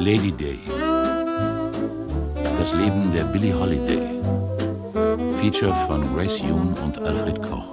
Lady Day. Das Leben der Billie Holiday. Feature von Grace Yoon und Alfred Koch.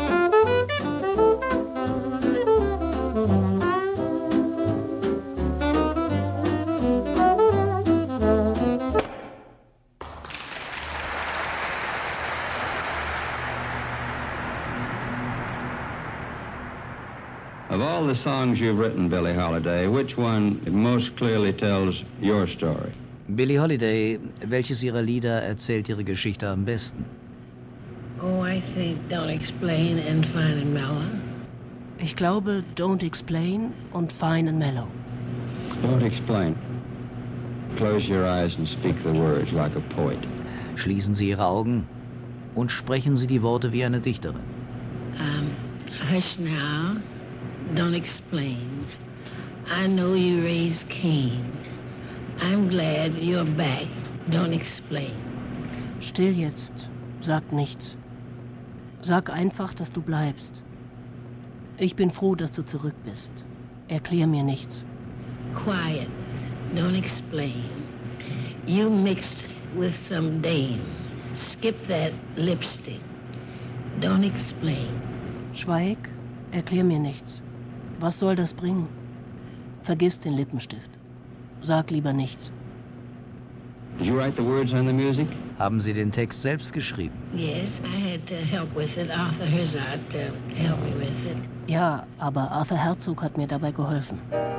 Of all the songs you've written, Billie Holiday, which one most clearly tells your story? Billie Holiday, welches ihrer Lieder erzählt ihre Geschichte am besten? Oh, I think Don't Explain and Fine and Mellow. Ich glaube, Don't Explain und Fine and Mellow. Don't explain. Close your eyes and speak the words like a poet. Schließen Sie Ihre Augen und sprechen Sie die Worte wie eine Dichterin. Hush now. Don't explain. I know you raised Cain. I'm glad you're back. Don't explain. Still jetzt. Sag nichts. Sag einfach, dass du bleibst. Ich bin froh, dass du zurück bist. Erklär mir nichts. Quiet. Don't explain. You mixed with some dame. Skip that lipstick. Don't explain. Schweig. Erklär mir nichts. Was soll das bringen? Vergiss den Lippenstift. Sag lieber nichts. Did you write the words on the music? Haben Sie den Text selbst geschrieben? Yes, I had to help with it. Arthur Herzog helped me with it. Ja, aber Arthur Herzog hat mir dabei geholfen.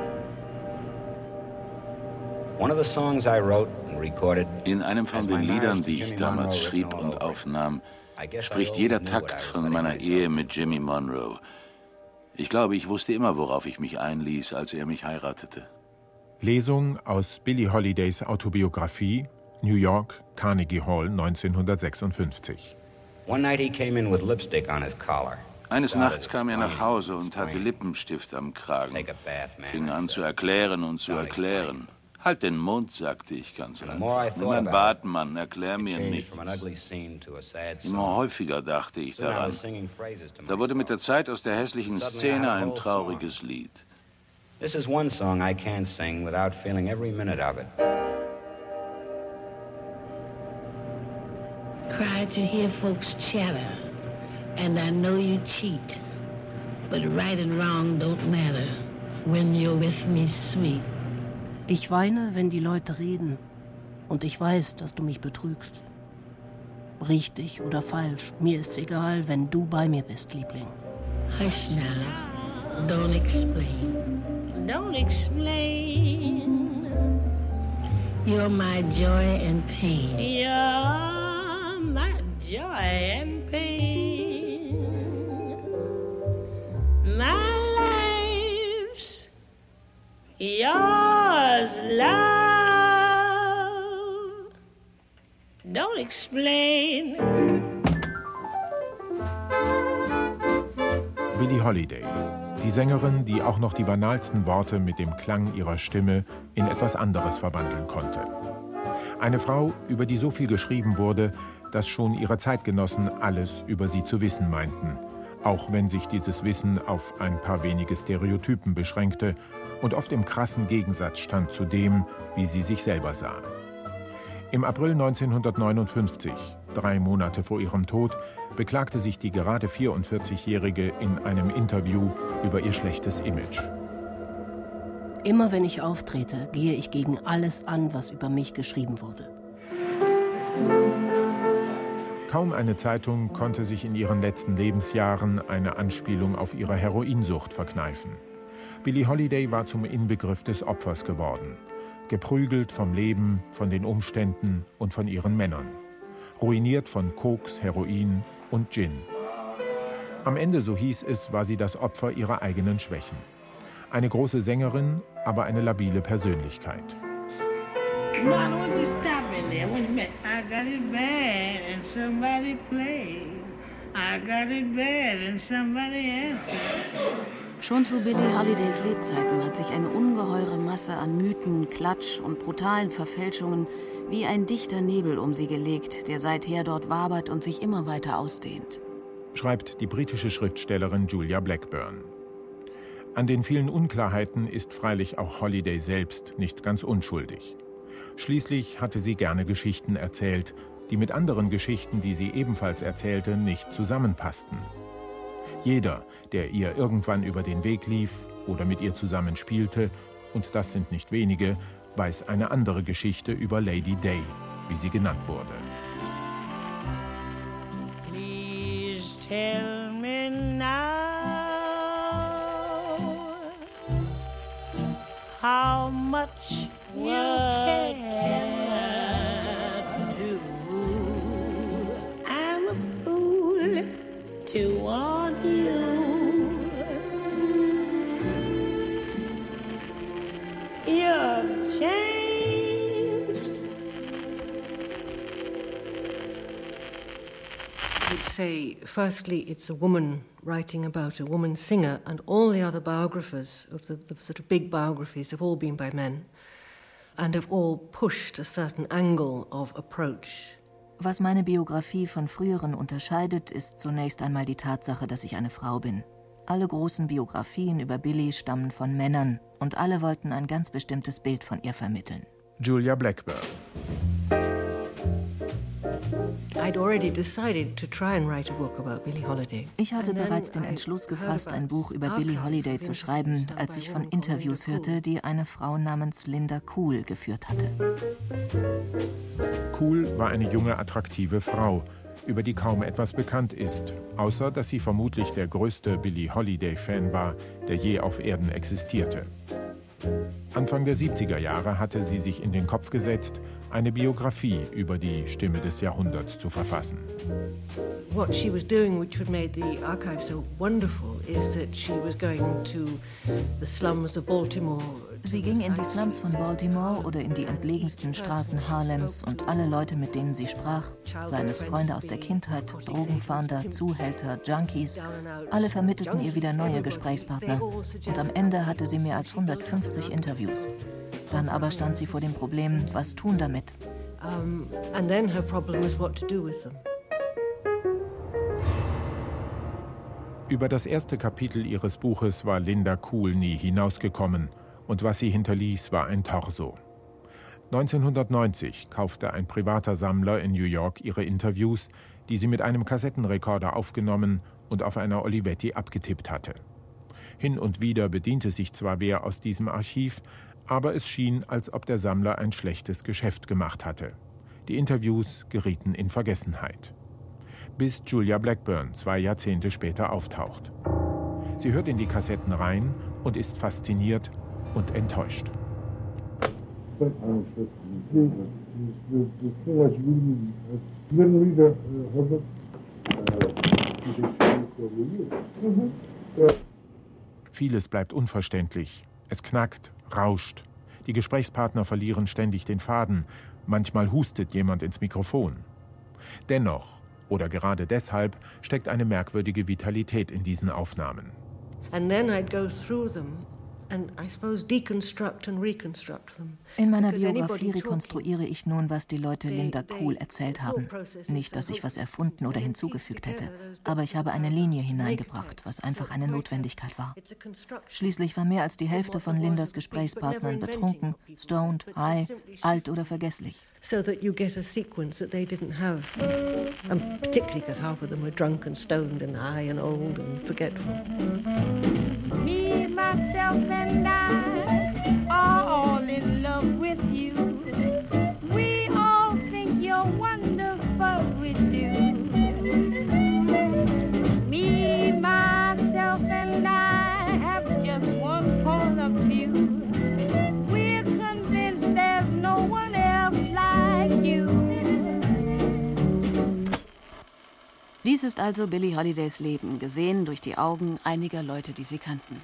In einem von den Liedern, die ich damals schrieb und aufnahm, spricht jeder Takt von meiner Ehe mit Jimmy Monroe. Ich glaube, ich wusste immer, worauf ich mich einließ, als er mich heiratete. Lesung aus Billie Holidays Autobiografie, New York, Carnegie Hall, 1956. Eines Nachts kam er nach Hause und hatte Lippenstift am Kragen. Fing an zu erklären und zu erklären. Halt den Mund, sagte ich ganz einfach. Nimm ein Bad, Mann, erklär mir nichts. Immer häufiger dachte ich daran. Da wurde mit der Zeit aus der hässlichen Szene ein trauriges Lied. This is one song I can't sing without feeling every minute of it. Cry to hear folks chatter, and I know you cheat, but right and wrong don't matter when you're with me, sweet. Ich weine, wenn die Leute reden, und ich weiß, dass du mich betrügst. Richtig oder falsch, mir ist's egal, wenn du bei mir bist, Liebling. Hush now, don't explain. Don't explain. You're my joy and pain. You're my joy and pain. My life's yours, love. Don't explain. Billie Holiday. Die Sängerin, die auch noch die banalsten Worte mit dem Klang ihrer Stimme in etwas anderes verwandeln konnte. Eine Frau, über die so viel geschrieben wurde, dass schon ihre Zeitgenossen alles über sie zu wissen meinten, auch wenn sich dieses Wissen auf ein paar wenige Stereotypen beschränkte und oft im krassen Gegensatz stand zu dem, wie sie sich selber sah. Im April 1959, 3 Monate vor ihrem Tod, beklagte sich die gerade 44-Jährige in einem Interview über ihr schlechtes Image. Immer wenn ich auftrete, gehe ich gegen alles an, was über mich geschrieben wurde. Kaum eine Zeitung konnte sich in ihren letzten Lebensjahren eine Anspielung auf ihre Heroinsucht verkneifen. Billie Holiday war zum Inbegriff des Opfers geworden. Geprügelt vom Leben, von den Umständen und von ihren Männern. Ruiniert von Koks, Heroin und Gin. Am Ende, so hieß es, war sie das Opfer ihrer eigenen Schwächen. Eine große Sängerin, aber eine labile Persönlichkeit. No, I don't want you to stop in there. When you met, I got it bad and somebody played. I got it bad and somebody answered. Schon zu Billie Holidays Lebzeiten hat sich eine ungeheure Masse an Mythen, Klatsch und brutalen Verfälschungen wie ein dichter Nebel um sie gelegt, der seither dort wabert und sich immer weiter ausdehnt. Schreibt die britische Schriftstellerin Julia Blackburn. An den vielen Unklarheiten ist freilich auch Holliday selbst nicht ganz unschuldig. Schließlich hatte sie gerne Geschichten erzählt, die mit anderen Geschichten, die sie ebenfalls erzählte, nicht zusammenpassten. Jeder, der ihr irgendwann über den Weg lief oder mit ihr zusammen spielte, und das sind nicht wenige, weiß eine andere Geschichte über Lady Day, wie sie genannt wurde. Please tell me now how much you care to. I'm a fool to want you. You've changed. I'd say, firstly, it's a woman writing about a woman singer, and all the other biographers of the sort of big biographies have all been by men and have all pushed a certain angle of approach. Was meine Biografie von früheren unterscheidet, ist zunächst einmal die Tatsache, dass ich eine Frau bin. Alle großen Biografien über Billie stammen von Männern und alle wollten ein ganz bestimmtes Bild von ihr vermitteln. Julia Blackburn. Ich hatte bereits den Entschluss gefasst, ein Buch über Billie Holiday zu schreiben, als ich von Interviews hörte, die eine Frau namens Linda Cool geführt hatte. Cool war eine junge, attraktive Frau, über die kaum etwas bekannt ist, außer dass sie vermutlich der größte Billie Holiday-Fan war, der je auf Erden existierte. Anfang der 70er Jahre hatte sie sich in den Kopf gesetzt, eine Biografie über die Stimme des Jahrhunderts zu verfassen. What she was doing, which had made the archive so wonderful, is that she was going to the slums of Baltimore. Sie ging in die Slums von Baltimore oder in die entlegensten Straßen Harlems und alle Leute, mit denen sie sprach, seien es Freunde aus der Kindheit, Drogenfahnder, Zuhälter, Junkies, alle vermittelten ihr wieder neue Gesprächspartner und am Ende hatte sie mehr als 150 Interviews. Dann aber stand sie vor dem Problem, was tun damit? And then her problem was what to do with them. Über das erste Kapitel ihres Buches war Linda Cool nie hinausgekommen und was sie hinterließ, war ein Torso. 1990 kaufte ein privater Sammler in New York ihre Interviews, die sie mit einem Kassettenrekorder aufgenommen und auf einer Olivetti abgetippt hatte. Hin und wieder bediente sich zwar wer aus diesem Archiv, aber es schien, als ob der Sammler ein schlechtes Geschäft gemacht hatte. Die Interviews gerieten in Vergessenheit. Bis Julia Blackburn 2 Jahrzehnte später auftaucht. Sie hört in die Kassetten rein und ist fasziniert und enttäuscht. Vieles bleibt unverständlich. Es knackt, rauscht. Die Gesprächspartner verlieren ständig den Faden. Manchmal hustet jemand ins Mikrofon. Dennoch, oder gerade deshalb, steckt eine merkwürdige Vitalität in diesen Aufnahmen. And then I'd go through them and I suppose deconstruct and reconstruct them. In meiner Biografie rekonstruiere ich nun, was die Leute Linda Cool erzählt haben. Nicht, dass ich was erfunden oder hinzugefügt hätte, aber ich habe eine Linie hineingebracht, was einfach eine Notwendigkeit war. Schließlich war mehr als die Hälfte von Lindas Gesprächspartnern betrunken, stoned, high, alt oder vergesslich. So that you get a sequence that they didn't have, particularly because half of them were drunk and stoned and high and old and forgetful. Me, myself and I are all in love with you. We all think you're wonderful, we do. Me, myself and I have just one point of view. We're convinced there's no one else like you. Dies ist also Billie Holidays Leben, gesehen durch die Augen einiger Leute, die sie kannten.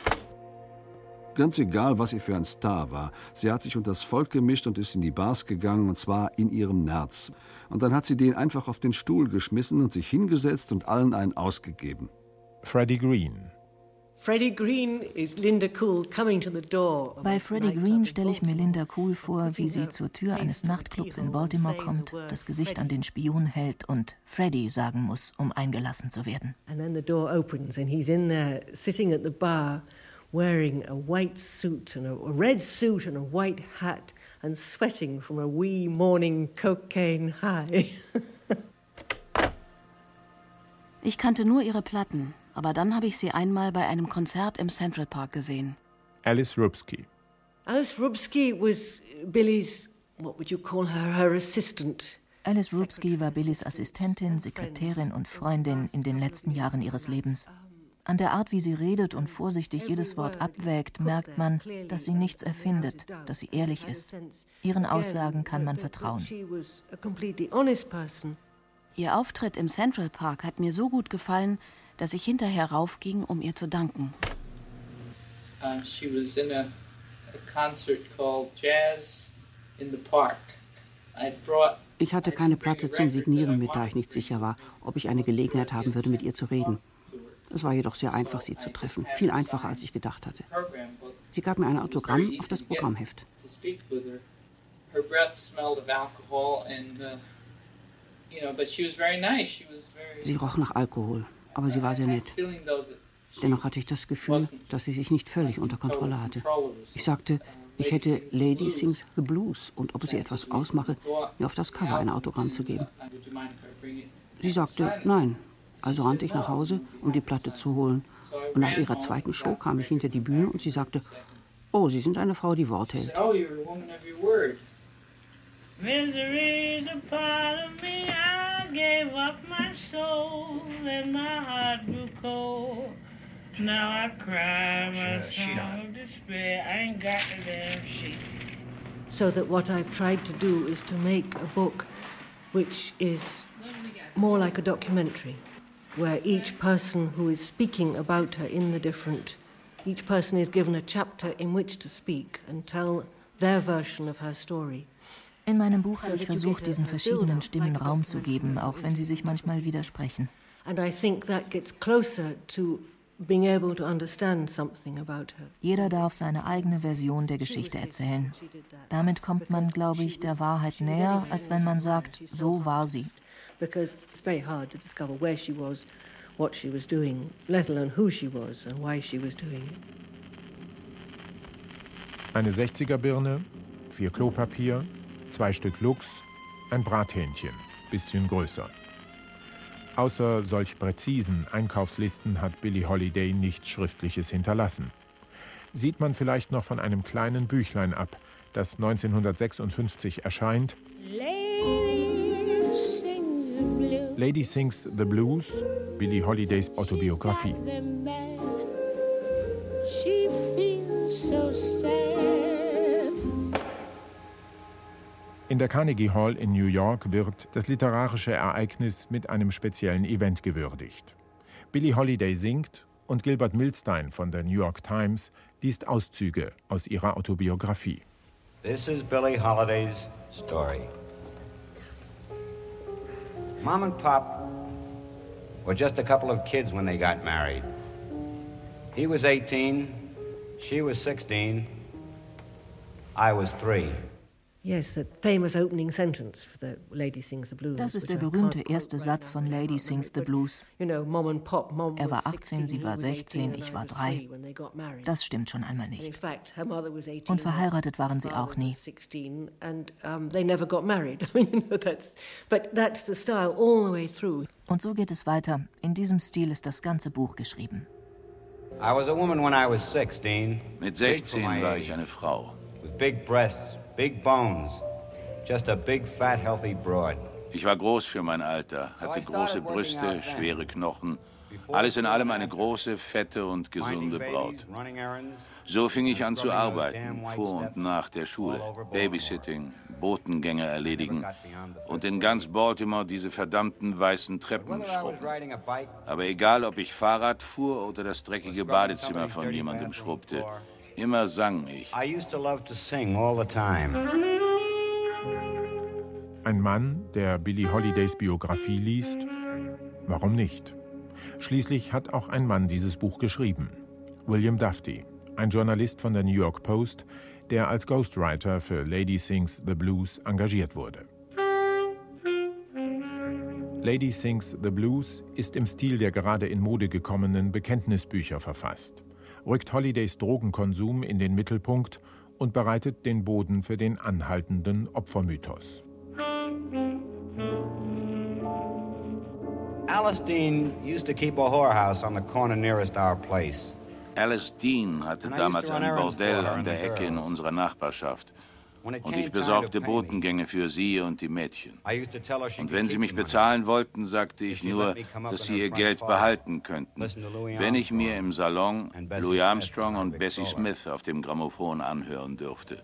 Ganz egal, was sie für ein Star war, sie hat sich unter das Volk gemischt und ist in die Bars gegangen, und zwar in ihrem Nerz. Und dann hat sie den einfach auf den Stuhl geschmissen und sich hingesetzt und allen einen ausgegeben. Freddie Green. Freddie Green is Linda Cool coming to the door. Bei Freddie Green stelle ich mir Linda Cool vor, wie sie zur Tür eines Nachtclubs in Baltimore kommt, das Gesicht an den Spion hält und Freddie sagen muss, um eingelassen zu werden. And then the door opens and he's in there sitting at the bar wearing a white suit and a red suit and a white hat and sweating from a wee morning cocaine high. Ich kannte nur ihre Platten, aber dann habe ich sie einmal bei einem Konzert im Central Park gesehen. Alice Rubsky. Alice Rubsky was Billy's, what would you call her assistant. Alice Rubsky war Billys Assistentin, Sekretärin und Freundin in den letzten Jahren ihres Lebens. An der Art, wie sie redet und vorsichtig jedes Wort abwägt, merkt man, dass sie nichts erfindet, dass sie ehrlich ist. Ihren Aussagen kann man vertrauen. Ihr Auftritt im Central Park hat mir so gut gefallen, dass ich hinterher raufging, um ihr zu danken. She was in a concert called Jazz in the Park. Ich hatte keine Platte zum Signieren mit, da ich nicht sicher war, ob ich eine Gelegenheit haben würde, mit ihr zu reden. Es war jedoch sehr einfach, sie zu treffen. Viel einfacher, als ich gedacht hatte. Sie gab mir ein Autogramm auf das Programmheft. Sie roch nach Alkohol, aber sie war sehr nett. Dennoch hatte ich das Gefühl, dass sie sich nicht völlig unter Kontrolle hatte. Ich sagte, ich hätte Lady Sings the Blues und ob es ihr etwas ausmache, mir auf das Cover ein Autogramm zu geben. Sie sagte, nein. Also rannte ich nach Hause, um die Platte zu holen. Und nach ihrer zweiten Show kam ich hinter die Bühne und sie sagte, oh, Sie sind eine Frau, die Wort hält. Misery's a part of me, I gave up my soul and my heart grew cold. Now I cry my song of despair, I ain't got a damn shit. So that what I've tried to do is to make a book which is more like a documentary, where each person who is speaking about her in the different, each person is given a chapter in which to speak and tell their version of her story. In meinem Buch habe ich versucht, diesen verschiedenen Stimmen Raum zu geben, auch wenn sie sich manchmal widersprechen. And I think that gets closer to being able to understand something about her. Jeder darf seine eigene Version der Geschichte erzählen. Damit kommt man, glaube ich, der Wahrheit näher, als wenn man sagt, so war sie. Because it's very hard to discover where she was, what she was doing, let alone who she was and why she was doing it. Eine 60er-Birne, 4 Klopapier, 2 Stück Lux, ein Brathähnchen, bisschen größer. Außer solch präzisen Einkaufslisten hat Billie Holiday nichts Schriftliches hinterlassen. Sieht man vielleicht noch von einem kleinen Büchlein ab, das 1956 erscheint. Lady Sings the Blues, Billie Holidays Autobiografie. She feels so sad. In der Carnegie Hall in New York wird das literarische Ereignis mit einem speziellen Event gewürdigt. Billie Holiday singt und Gilbert Milstein von der New York Times liest Auszüge aus ihrer Autobiografie. This is Billie Holiday's story. Mom and Pop were just a couple of kids when they got married. He was 18, she was 16, I was 3. Yes, that famous opening sentence for the Lady Sings the Blues. Das ist der berühmte erste Satz von Lady Sings the Blues. Er war 18, sie war 16, ich war 3. Das stimmt schon einmal nicht. Und verheiratet waren sie auch nie. Und so geht es weiter. In diesem Stil ist das ganze Buch geschrieben. I was a woman when I was 16. Mit 16 war ich eine Frau. With big breasts. Big bones, just a big, fat, healthy broad. Ich war groß für mein Alter, hatte große Brüste, schwere Knochen. Alles in allem eine große, fette und gesunde Braut. So fing ich an zu arbeiten, vor und nach der Schule. Babysitting, Botengänge erledigen und in ganz Baltimore diese verdammten weißen Treppen schrubben. Aber egal, ob ich Fahrrad fuhr oder das dreckige Badezimmer von jemandem schrubbte, immer sang ich. Ein Mann, der Billie Holidays Biografie liest? Warum nicht? Schließlich hat auch ein Mann dieses Buch geschrieben. William Dufty, ein Journalist von der New York Post, der als Ghostwriter für Lady Sings the Blues engagiert wurde. Lady Sings the Blues ist im Stil der gerade in Mode gekommenen Bekenntnisbücher verfasst. rückt Holidays Drogenkonsum in den Mittelpunkt und bereitet den Boden für den anhaltenden Opfermythos. Alice Dean used to keep a whorehouse on the corner nearest our place. Alice Dean hatte damals ein Bordell an der Ecke in unserer Nachbarschaft. Und ich besorgte Botengänge für sie und die Mädchen. Und wenn sie mich bezahlen wollten, sagte ich nur, dass sie ihr Geld behalten könnten, wenn ich mir im Salon Louis Armstrong und Bessie Smith auf dem Grammophon anhören dürfte.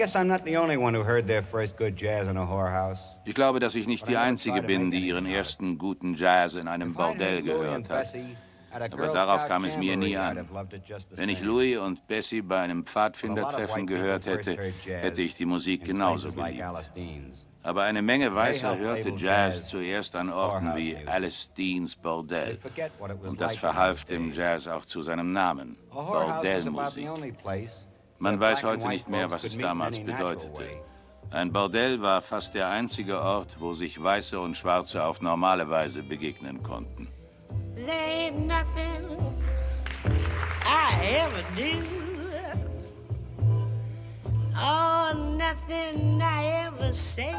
Ich glaube, dass ich nicht die Einzige bin, die ihren ersten guten Jazz in einem Bordell gehört hat. Aber darauf kam es mir nie an. Wenn ich Louis und Bessie bei einem Pfadfindertreffen gehört hätte, hätte ich die Musik genauso geliebt. Aber eine Menge Weißer hörte Jazz zuerst an Orten wie Alice Deans Bordell. Und das verhalf dem Jazz auch zu seinem Namen, Bordellmusik. Man weiß heute nicht mehr, was es damals bedeutete. Ein Bordell war fast der einzige Ort, wo sich Weiße und Schwarze auf normale Weise begegnen konnten. There ain't nothing I ever do, or nothing I ever say,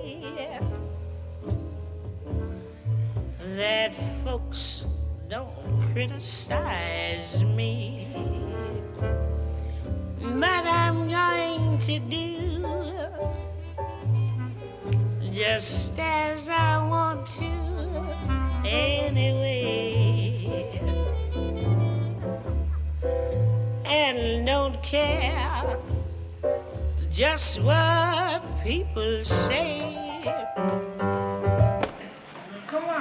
that folks don't criticize me, but I'm going to do just as I want to anyway, and don't care just what people say. Come on.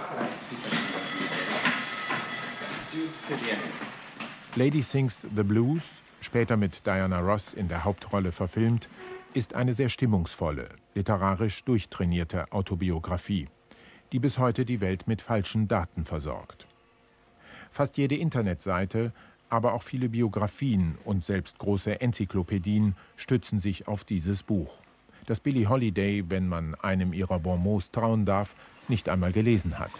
Lady Sings the Blues, später mit Diana Ross in der Hauptrolle verfilmt, ist eine sehr stimmungsvolle, literarisch durchtrainierte Autobiografie, die bis heute die Welt mit falschen Daten versorgt. Fast jede Internetseite, aber auch viele Biografien und selbst große Enzyklopädien stützen sich auf dieses Buch, das Billie Holiday, wenn man einem ihrer Bonmots trauen darf, nicht einmal gelesen hat.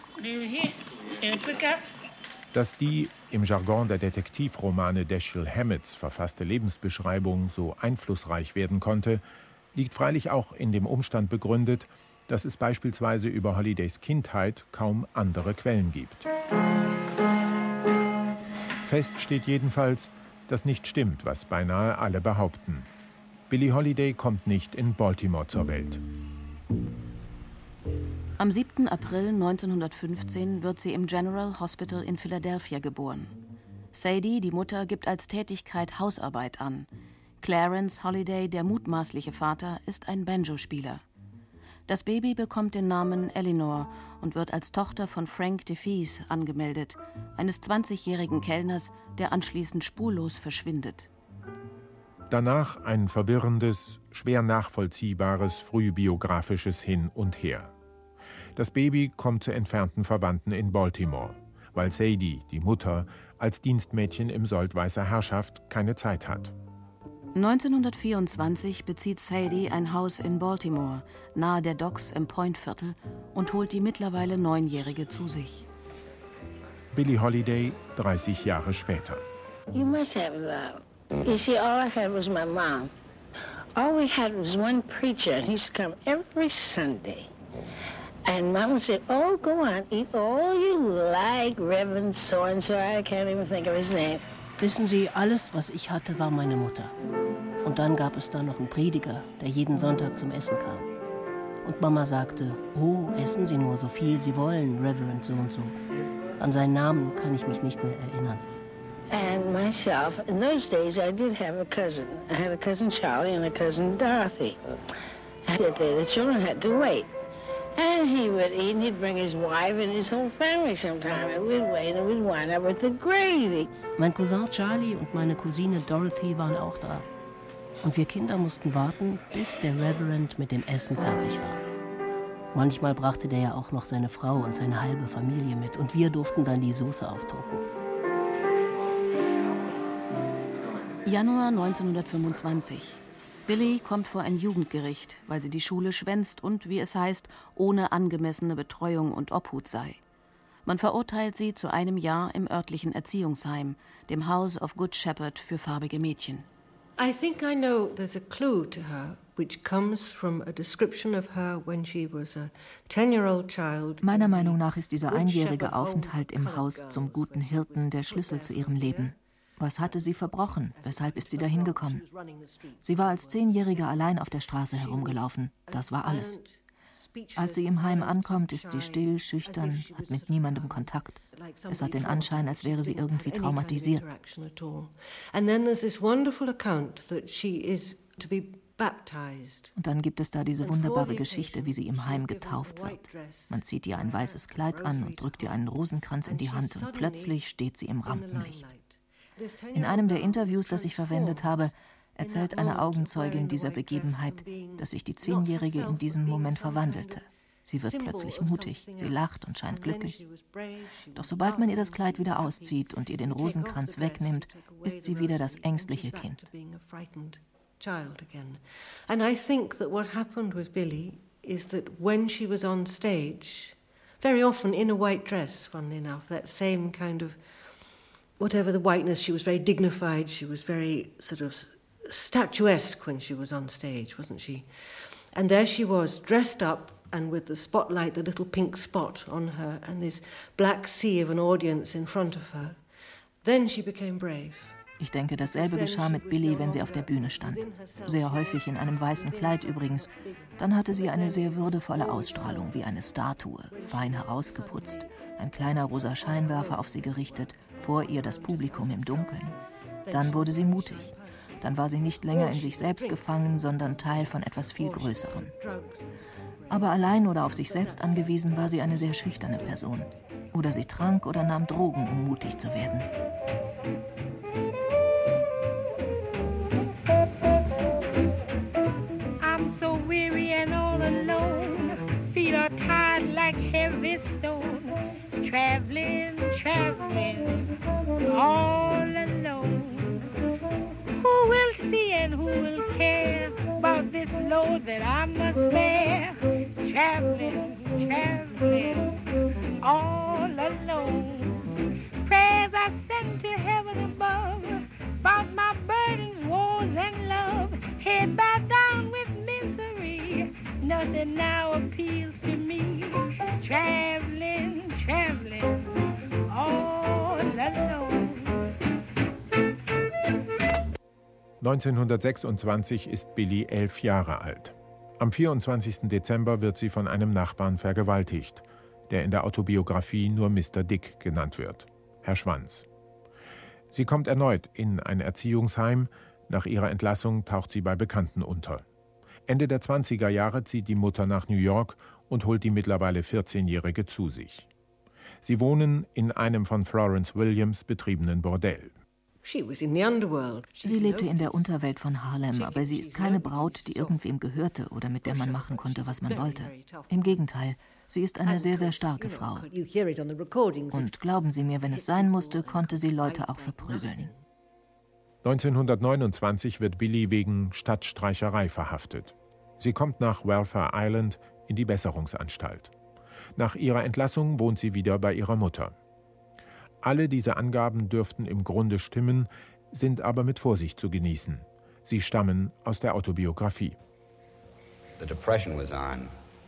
Dass die im Jargon der Detektivromane Dashiell Hammetts verfasste Lebensbeschreibung so einflussreich werden konnte, liegt freilich auch in dem Umstand begründet, dass es beispielsweise über Holidays Kindheit kaum andere Quellen gibt. Fest steht jedenfalls, dass nicht stimmt, was beinahe alle behaupten. Billie Holiday kommt nicht in Baltimore zur Welt. Am 7. April 1915 wird sie im General Hospital in Philadelphia geboren. Sadie, die Mutter, gibt als Tätigkeit Hausarbeit an. Clarence Holiday, der mutmaßliche Vater, ist ein Banjospieler. Das Baby bekommt den Namen Eleanor und wird als Tochter von Frank DeFees angemeldet, eines 20-jährigen Kellners, der anschließend spurlos verschwindet. Danach ein verwirrendes, schwer nachvollziehbares, frühbiografisches Hin und Her. Das Baby kommt zu entfernten Verwandten in Baltimore, weil Sadie, die Mutter, als Dienstmädchen im Sold weißer Herrschaft keine Zeit hat. 1924 bezieht Sadie ein Haus in Baltimore, nahe der Docks im Point-Viertel, und holt die mittlerweile 9-Jährige zu sich. Billie Holiday, 30 Jahre später. You must have love. You see, all I had was my mom. All we had was one preacher, and he used to come every Sunday. And Mama said, oh, go on, eat all you like, Reverend so-and-so, I can't even think of his name. Wissen Sie, alles, was ich hatte, war meine Mutter. Und dann gab es da noch einen Prediger, der jeden Sonntag zum Essen kam. Und Mama sagte, oh, essen Sie nur so viel Sie wollen, Reverend so-und-so. An seinen Namen kann ich mich nicht mehr erinnern. And myself, in those days I did have a cousin. I had a cousin Charlie and a cousin Dorothy. The children had to wait. And he would eat, and he'd bring his wife and his whole family sometime. And we'd wait, and we'd wind up with the gravy. Mein Cousin Charlie und meine Cousine Dorothy waren auch da. Und wir Kinder mussten warten, bis der Reverend mit dem Essen fertig war. Manchmal brachte der ja auch noch seine Frau und seine halbe Familie mit. Und wir durften dann die Soße auftunken. Januar 1925. Billie kommt vor ein Jugendgericht, weil sie die Schule schwänzt und, wie es heißt, ohne angemessene Betreuung und Obhut sei. Man verurteilt sie zu 1 Jahr im örtlichen Erziehungsheim, dem House of Good Shepherd für farbige Mädchen. I think I know there's a clue to her, which comes from a description of her when she was a 10-year-old child. Meiner Meinung nach ist dieser einjährige Aufenthalt im Haus zum guten Hirten der Schlüssel zu ihrem Leben. Was hatte sie verbrochen? Weshalb ist sie dahin gekommen? Sie war als 10-Jährige allein auf der Straße herumgelaufen. Das war alles. Als sie im Heim ankommt, ist sie still, schüchtern, hat mit niemandem Kontakt. Es hat den Anschein, als wäre sie irgendwie traumatisiert. Und dann gibt es da diese wunderbare Geschichte, wie sie im Heim getauft wird. Man zieht ihr ein weißes Kleid an und drückt ihr einen Rosenkranz in die Hand und plötzlich steht sie im Rampenlicht. In einem der Interviews, das ich verwendet habe, erzählt eine Augenzeugin dieser Begebenheit, dass sich die 10-Jährige in diesem Moment verwandelte. Sie wird plötzlich mutig, sie lacht und scheint glücklich. Doch sobald man ihr das Kleid wieder auszieht und ihr den Rosenkranz wegnimmt, ist sie wieder das ängstliche Kind. And I think that what happened with Billie is that when she was on stage, very often in a white dress, funnily enough, that same kind of, whatever the whiteness, she was very dignified, she was very sort of statuesque when she was on stage, wasn't she? And there she was, dressed up, and with the spotlight, the little pink spot on her, and this black sea of an audience in front of her. Then she became brave. Ich denke, dasselbe geschah mit Billie, wenn sie auf der Bühne stand. Sehr häufig in einem weißen Kleid übrigens. Dann hatte sie eine sehr würdevolle Ausstrahlung, wie eine Statue, fein herausgeputzt, ein kleiner rosa Scheinwerfer auf sie gerichtet, vor ihr das Publikum im Dunkeln. Dann wurde sie mutig. Dann war sie nicht länger in sich selbst gefangen, sondern Teil von etwas viel Größerem. Aber allein oder auf sich selbst angewiesen war sie eine sehr schüchterne Person. Oder sie trank oder nahm Drogen, um mutig zu werden. I'm so weary and all alone. Feet are tired like heavy stone. Traveling, traveling, all alone. Who will see and who will care about this load that I must bear? Traveling, traveling, all alone. Prayers I send to heaven above about my burdens, woes, and love. Head bowed down with misery, nothing now appeals to me. Traveling, traveling, all alone. 1926 ist Billie 11 Jahre alt. Am 24. Dezember wird sie von einem Nachbarn vergewaltigt, der in der Autobiografie nur Mr. Dick genannt wird, Herr Schwanz. Sie kommt erneut in ein Erziehungsheim. Nach ihrer Entlassung taucht sie bei Bekannten unter. Ende der 20er Jahre zieht die Mutter nach New York und holt die mittlerweile 14-Jährige zu sich. Sie wohnen in einem von Florence Williams betriebenen Bordell. Sie lebte in der Unterwelt von Harlem, aber sie ist keine Braut, die irgendwem gehörte oder mit der man machen konnte, was man wollte. Im Gegenteil, sie ist eine sehr, sehr starke Frau. Und glauben Sie mir, wenn es sein musste, konnte sie Leute auch verprügeln. 1929 wird Billie wegen Stadtstreicherei verhaftet. Sie kommt nach Welfare Island in die Besserungsanstalt. Nach ihrer Entlassung wohnt sie wieder bei ihrer Mutter. Alle diese Angaben dürften im Grunde stimmen, sind aber mit Vorsicht zu genießen. Sie stammen aus der Autobiografie. The depression was on.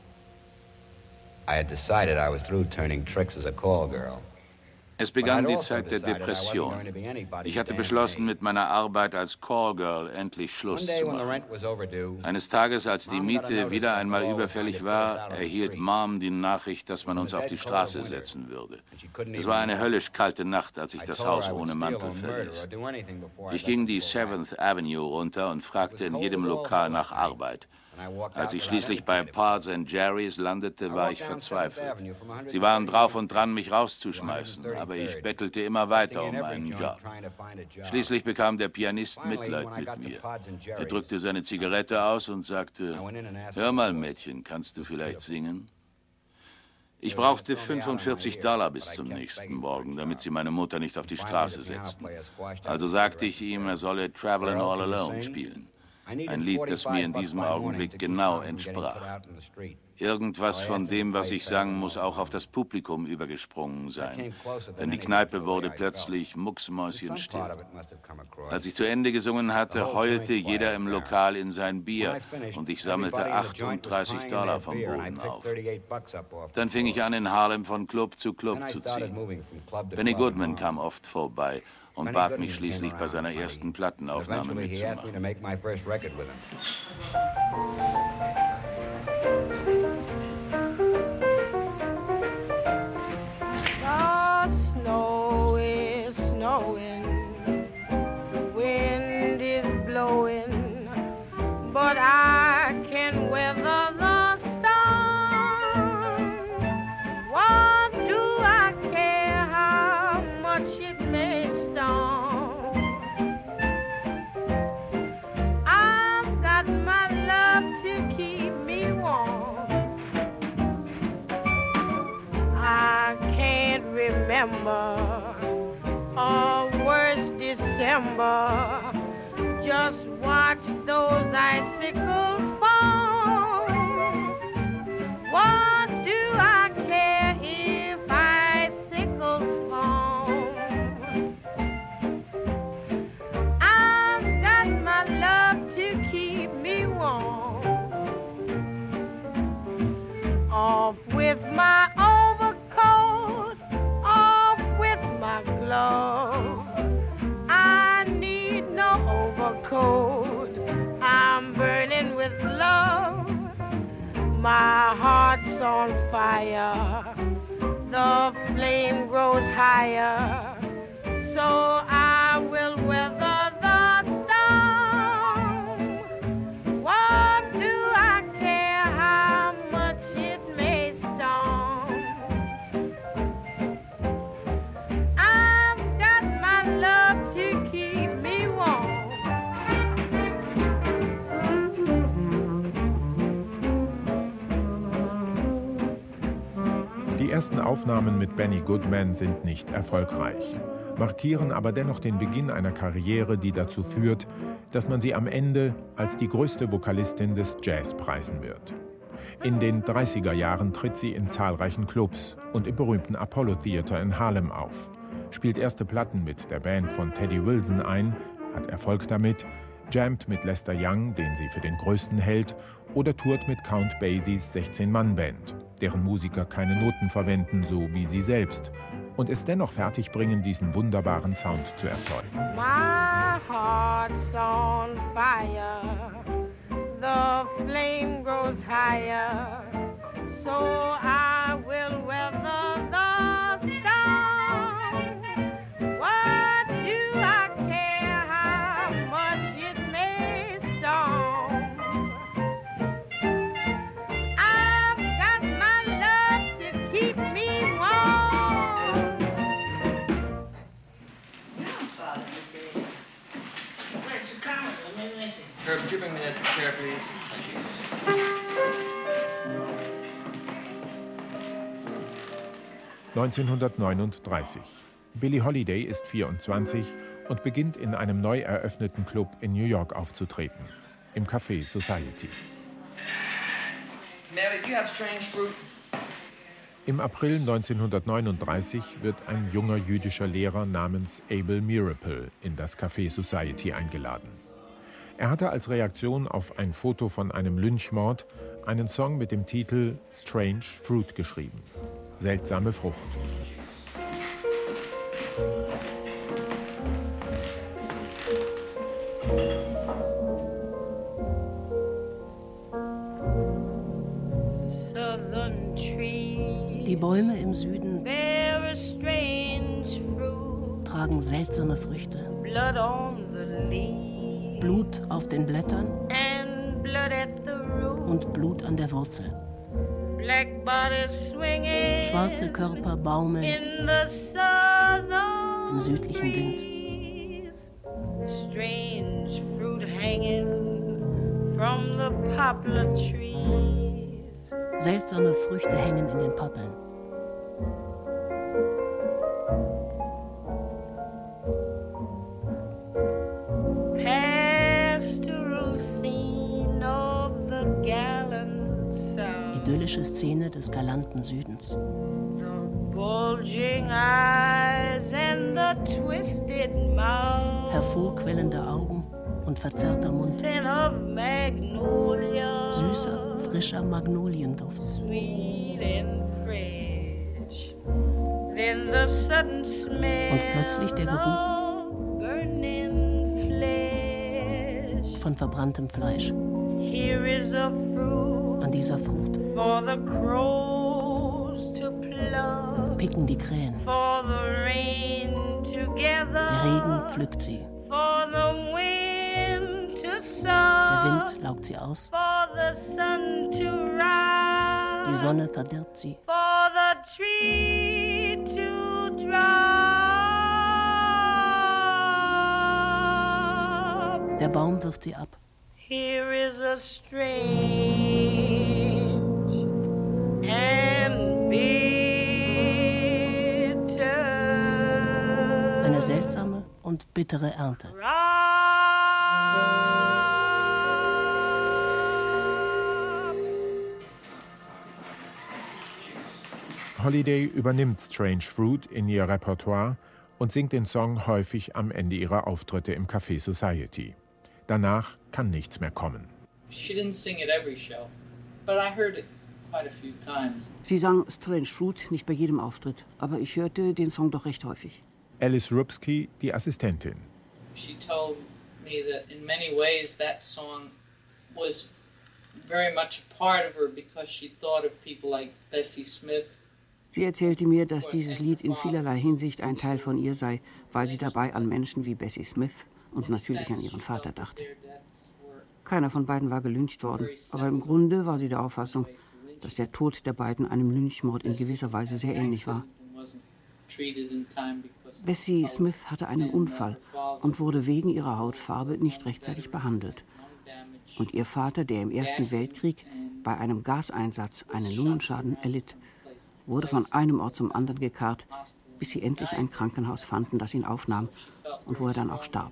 I had decided I was through turning tricks as a call girl. Es begann die Zeit der Depression. Ich hatte beschlossen, mit meiner Arbeit als Callgirl endlich Schluss zu machen. Eines Tages, als die Miete wieder einmal überfällig war, erhielt Mom die Nachricht, dass man uns auf die Straße setzen würde. Es war eine höllisch kalte Nacht, als ich das Haus ohne Mantel verließ. Ich ging die 7th Avenue runter und fragte in jedem Lokal nach Arbeit. Als ich schließlich bei Paul's & Jerry's landete, war ich verzweifelt. Sie waren drauf und dran, mich rauszuschmeißen, aber ich bettelte immer weiter um einen Job. Schließlich bekam der Pianist Mitleid mit mir. Er drückte seine Zigarette aus und sagte, »Hör mal, Mädchen, kannst du vielleicht singen?« Ich brauchte $45 bis zum nächsten Morgen, damit sie meine Mutter nicht auf die Straße setzten. Also sagte ich ihm, er solle »Travelin' All Alone« spielen. Ein Lied, das mir in diesem Augenblick genau entsprach. Irgendwas von dem, was ich sang, muss auch auf das Publikum übergesprungen sein. Denn die Kneipe wurde plötzlich mucksmäuschenstill. Als ich zu Ende gesungen hatte, heulte jeder im Lokal in sein Bier und ich sammelte $38 vom Boden auf. Dann fing ich an, in Harlem von Club zu Club zu ziehen. Benny Goodman kam oft vorbei und bat mich schließlich bei seiner ersten Plattenaufnahme mitzumachen. But I can weather the storm. What do I care how much it may storm? I've got my love to keep me warm. I can't remember a worse December. Just watch those icicles fall. What do I care if icicles fall? I've got my love to keep me warm. Off with my overcoat, off with my gloves. I need no overcoat. I'm burning with love. My heart's on fire. The flame grows higher. So I will weather the storm. What do I care how much it may storm? I've got my love to keep me warm. Die ersten Aufnahmen mit Benny Goodman sind nicht erfolgreich, markieren aber dennoch den Beginn einer Karriere, die dazu führt, dass man sie am Ende als die größte Vokalistin des Jazz preisen wird. In den 30er Jahren tritt sie in zahlreichen Clubs und im berühmten Apollo Theater in Harlem auf, spielt erste Platten mit der Band von Teddy Wilson ein, hat Erfolg damit, jammt mit Lester Young, den sie für den Größten hält, oder tourt mit Count Basies 16-Mann-Band, deren Musiker keine Noten verwenden, so wie sie selbst, und es dennoch fertigbringen, diesen wunderbaren Sound zu erzeugen. My heart's on fire, the flame grows higher, so I will weather the storm. What do I care how much it may storm? I've got my love to keep me warm. Yeah, Father. Where's the camera? Maybe I see. Herb, would you bring me that chair, please? Thank you. 1939. Billie Holiday ist 24 und beginnt in einem neu eröffneten Club in New York aufzutreten, im Café Society. Mary, do you have strange fruit? Im April 1939 wird ein junger jüdischer Lehrer namens Abel Meeropol in das Café Society eingeladen. Er hatte als Reaktion auf ein Foto von einem Lynchmord einen Song mit dem Titel Strange Fruit geschrieben. Seltsame Frucht. Die Bäume im Süden tragen seltsame Früchte. Blut auf den Blättern und Blut an der Wurzel. Schwarze Körper baumeln im südlichen Wind. Strange fruit hanging from the poplar trees. Seltsame Früchte hängen in den Pappeln. frische Szene des galanten Südens. Bulging eyes and the twisted mouth. Hervorquellende Augen und verzerrter Mund. Scent of magnolia. Süßer, frischer Magnolienduft. Sweet and fresh. Then the sudden smell. Und plötzlich der Geruch burning flesh. Von verbranntem Fleisch. Here is a fruit. An dieser Frucht for the crows to pluck. picken die Krähen. For the rain to gather. Der Regen pflückt sie. For the wind to suck. Der Wind laugt sie aus. For the sun to rise. Die Sonne verdirbt sie. For the tree to drop. Der Baum wirft sie ab. Here is a strange and bitter. Eine seltsame und bittere Ernte. Holiday übernimmt Strange Fruit in ihr Repertoire und singt den Song häufig am Ende ihrer Auftritte im Café Society. Danach kann nichts mehr kommen. Sie sang Strange Fruit nicht bei jedem Auftritt, aber ich hörte den Song doch recht häufig. Alice Rupsky, die Assistentin. She told me that in many ways that song was very much a part of her because she thought of people like Bessie Smith. Sie erzählte mir, dass dieses Lied in vielerlei Hinsicht ein Teil von ihr sei, weil sie dabei an Menschen wie Bessie Smith und natürlich an ihren Vater dachte. Keiner von beiden war gelyncht worden, aber im Grunde war sie der Auffassung, dass der Tod der beiden einem Lynchmord in gewisser Weise sehr ähnlich war. Bessie Smith hatte einen Unfall und wurde wegen ihrer Hautfarbe nicht rechtzeitig behandelt. Und ihr Vater, der im Ersten Weltkrieg bei einem Gaseinsatz einen Lungenschaden erlitt, wurde von einem Ort zum anderen gekarrt, bis sie endlich ein Krankenhaus fanden, das ihn aufnahm und wo er dann auch starb.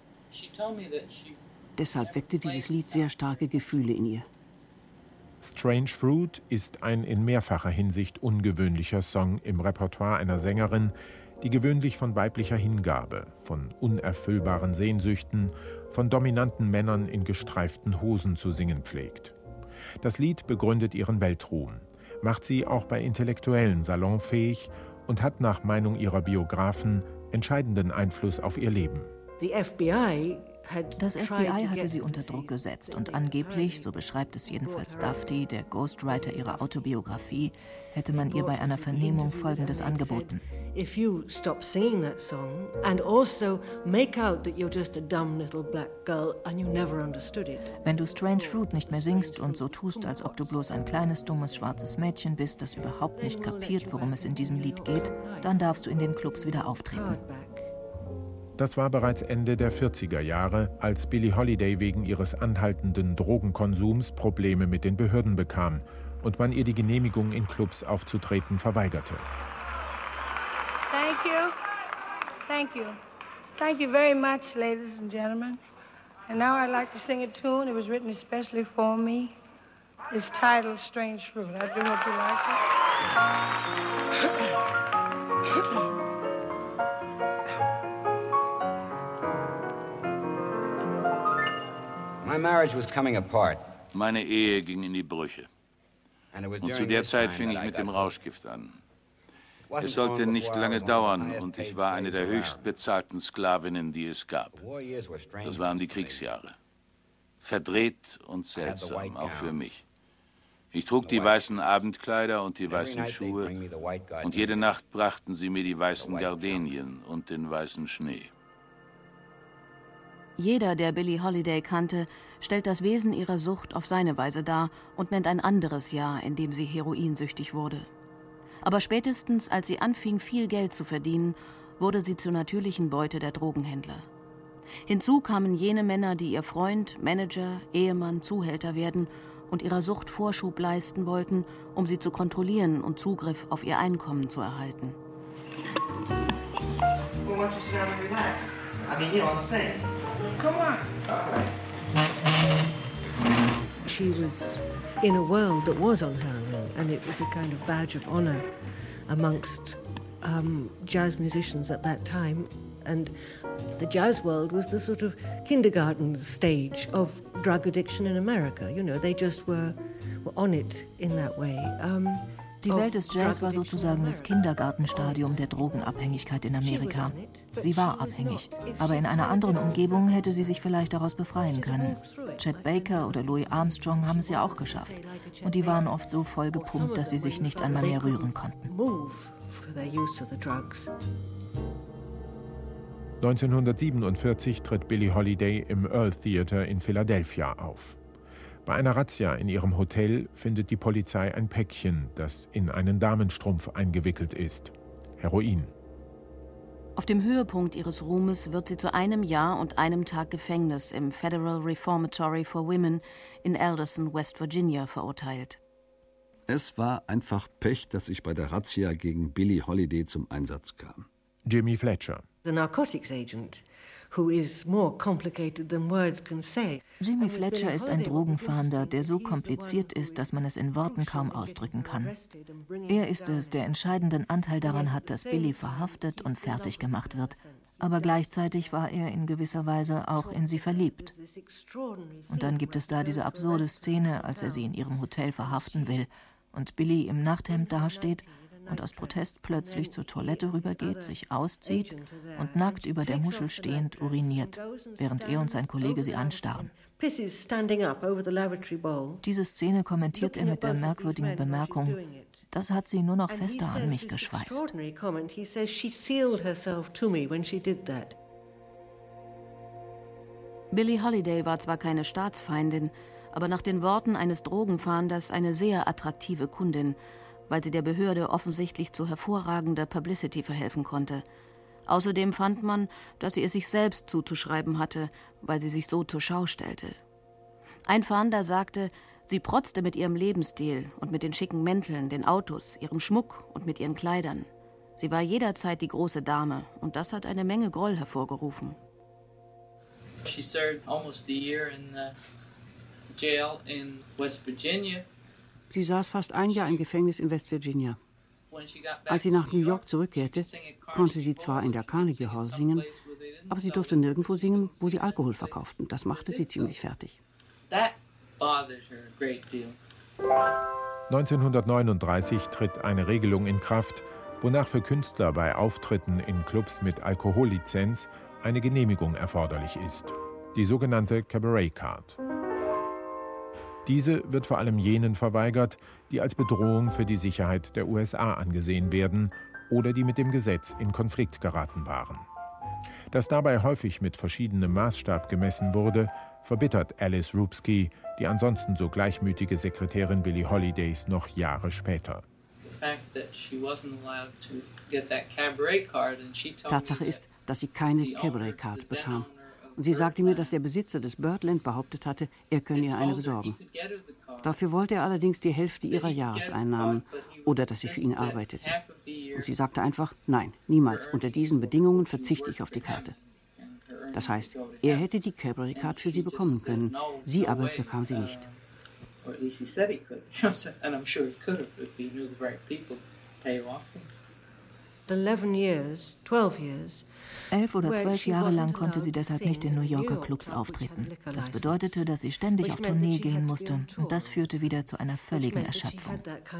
Deshalb weckte dieses Lied sehr starke Gefühle in ihr. Strange Fruit ist ein in mehrfacher Hinsicht ungewöhnlicher Song im Repertoire einer Sängerin, die gewöhnlich von weiblicher Hingabe, von unerfüllbaren Sehnsüchten, von dominanten Männern in gestreiften Hosen zu singen pflegt. Das Lied begründet ihren Weltruhm, macht sie auch bei Intellektuellen salonfähig und hat nach Meinung ihrer Biografen entscheidenden Einfluss auf ihr Leben. Das FBI hatte sie unter Druck gesetzt und angeblich, so beschreibt es jedenfalls Dufty, der Ghostwriter ihrer Autobiografie, hätte man ihr bei einer Vernehmung Folgendes angeboten. If you stop singing that song and also make out that you're just a dumb little black girl and you never understood it. Wenn du Strange Fruit nicht mehr singst und so tust, als ob du bloß ein kleines, dummes, schwarzes Mädchen bist, das überhaupt nicht kapiert, worum es in diesem Lied geht, dann darfst du in den Clubs wieder auftreten. Das war bereits Ende der 40er Jahre, als Billie Holiday wegen ihres anhaltenden Drogenkonsums Probleme mit den Behörden bekam und man ihr die Genehmigung, in Clubs aufzutreten, verweigerte. Thank you. Thank you. Thank you very much, ladies and gentlemen. And now I'd like to sing a tune. It was written especially for me. It's titled Strange Fruit. I do hope you like it. My marriage was coming apart. Meine Ehe ging in die Brüche. Und zu der Zeit fing ich mit dem Rauschgift an. Es sollte nicht lange dauern und ich war eine der höchst bezahlten Sklavinnen, die es gab. Das waren die Kriegsjahre. Verdreht und seltsam, auch für mich. Ich trug die weißen Abendkleider und die weißen Schuhe und jede Nacht brachten sie mir die weißen Gardenien und den weißen Schnee. Jeder, der Billie Holiday kannte, stellt das Wesen ihrer Sucht auf seine Weise dar und nennt ein anderes Jahr, in dem sie heroinsüchtig wurde. Aber spätestens, als sie anfing, viel Geld zu verdienen, wurde sie zur natürlichen Beute der Drogenhändler. Hinzu kamen jene Männer, die ihr Freund, Manager, Ehemann, Zuhälter werden und ihrer Sucht Vorschub leisten wollten, um sie zu kontrollieren und Zugriff auf ihr Einkommen zu erhalten. She was in a world that was on heroin. and it was a kind of badge of honor amongst jazz musicians at that time. And the jazz world was the sort of kindergarten stage of drug addiction in America. You know, they just were on it in that way. Die Welt des Jazz war sozusagen das Kindergartenstadium der Drogenabhängigkeit in Amerika. Sie war abhängig, aber in einer anderen Umgebung hätte sie sich vielleicht daraus befreien können. Chet Baker oder Louis Armstrong haben es ja auch geschafft. Und die waren oft so voll gepumpt, dass sie sich nicht einmal mehr rühren konnten. 1947 tritt Billie Holiday im Earl Theater in Philadelphia auf. Bei einer Razzia in ihrem Hotel findet die Polizei ein Päckchen, das in einen Damenstrumpf eingewickelt ist. Heroin. Auf dem Höhepunkt ihres Ruhmes wird sie zu 1 Jahr und 1 Tag Gefängnis im Federal Reformatory for Women in Alderson, West Virginia, verurteilt. Es war einfach Pech, dass ich bei der Razzia gegen Billie Holiday zum Einsatz kam. Jimmy Fletcher. The narcotics agent, who is more complicated than words can say. Jimmy Fletcher ist ein Drogenfahnder, der so kompliziert ist, dass man es in Worten kaum ausdrücken kann. Er ist es, der entscheidenden Anteil daran hat, dass Billie verhaftet und fertig gemacht wird. Aber gleichzeitig war er in gewisser Weise auch in sie verliebt. Und dann gibt es da diese absurde Szene, als er sie in ihrem Hotel verhaften will und Billie im Nachthemd dasteht und aus Protest plötzlich zur Toilette rübergeht, sich auszieht und nackt über der Muschel stehend uriniert, während er und sein Kollege sie anstarren. Diese Szene kommentiert er mit der merkwürdigen Bemerkung: Das hat sie nur noch fester an mich geschweißt. Billie Holiday war zwar keine Staatsfeindin, aber nach den Worten eines Drogenfahnders eine sehr attraktive Kundin, weil sie der Behörde offensichtlich zu hervorragender Publicity verhelfen konnte. Außerdem fand man, dass sie es sich selbst zuzuschreiben hatte, weil sie sich so zur Schau stellte. Ein Fahnder sagte, sie protzte mit ihrem Lebensstil und mit den schicken Mänteln, den Autos, ihrem Schmuck und mit ihren Kleidern. Sie war jederzeit die große Dame und das hat eine Menge Groll hervorgerufen. She served almost a year in jail in West Virginia. Sie saß fast 1 Jahr im Gefängnis in West Virginia. Als sie nach New York zurückkehrte, konnte sie zwar in der Carnegie Hall singen, aber sie durfte nirgendwo singen, wo sie Alkohol verkauften. Das machte sie ziemlich fertig. 1939 tritt eine Regelung in Kraft, wonach für Künstler bei Auftritten in Clubs mit Alkohollizenz eine Genehmigung erforderlich ist, die sogenannte Cabaret Card. Diese wird vor allem jenen verweigert, die als Bedrohung für die Sicherheit der USA angesehen werden oder die mit dem Gesetz in Konflikt geraten waren. Dass dabei häufig mit verschiedenem Maßstab gemessen wurde, verbittert Alice Rupski, die ansonsten so gleichmütige Sekretärin Billie Holidays, noch Jahre später. Tatsache ist, dass sie keine Cabaret Card bekam. Und sie sagte mir, dass der Besitzer des Birdland behauptet hatte, er könne ihr eine besorgen. Dafür wollte er allerdings die Hälfte ihrer Jahreseinnahmen oder dass sie für ihn arbeitete. Und sie sagte einfach, nein, niemals, unter diesen Bedingungen verzichte ich auf die Karte. Das heißt, er hätte die Cabaret Card für sie bekommen können, sie aber bekam sie nicht. 11 oder 12 Jahre lang konnte sie deshalb nicht in New Yorker Clubs auftreten. Das bedeutete, dass sie ständig auf Tournee gehen musste und das führte wieder zu einer völligen Erschöpfung.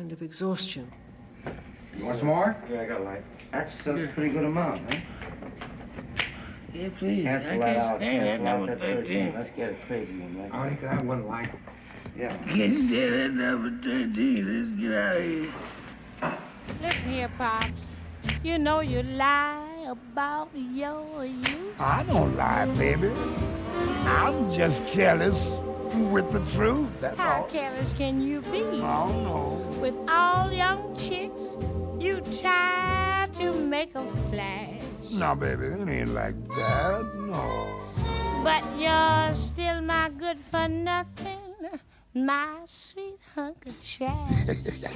You want some more? Yeah, I got a light. That's a pretty good amount, huh? Yeah, please. I can't stand that number 13. Let's get a crazy one, right? I only can have one light. Yeah. Can't stand that number 13. Let's get out of here. Listen here, Pops. You know you lie about your youth. I don't lie, baby. I'm just careless with the truth, that's all. How careless can you be? I don't know. With all young chicks, you try to make a flash. No, baby, it ain't like that, no. But you're still my good for nothing, my sweet hunk of trash.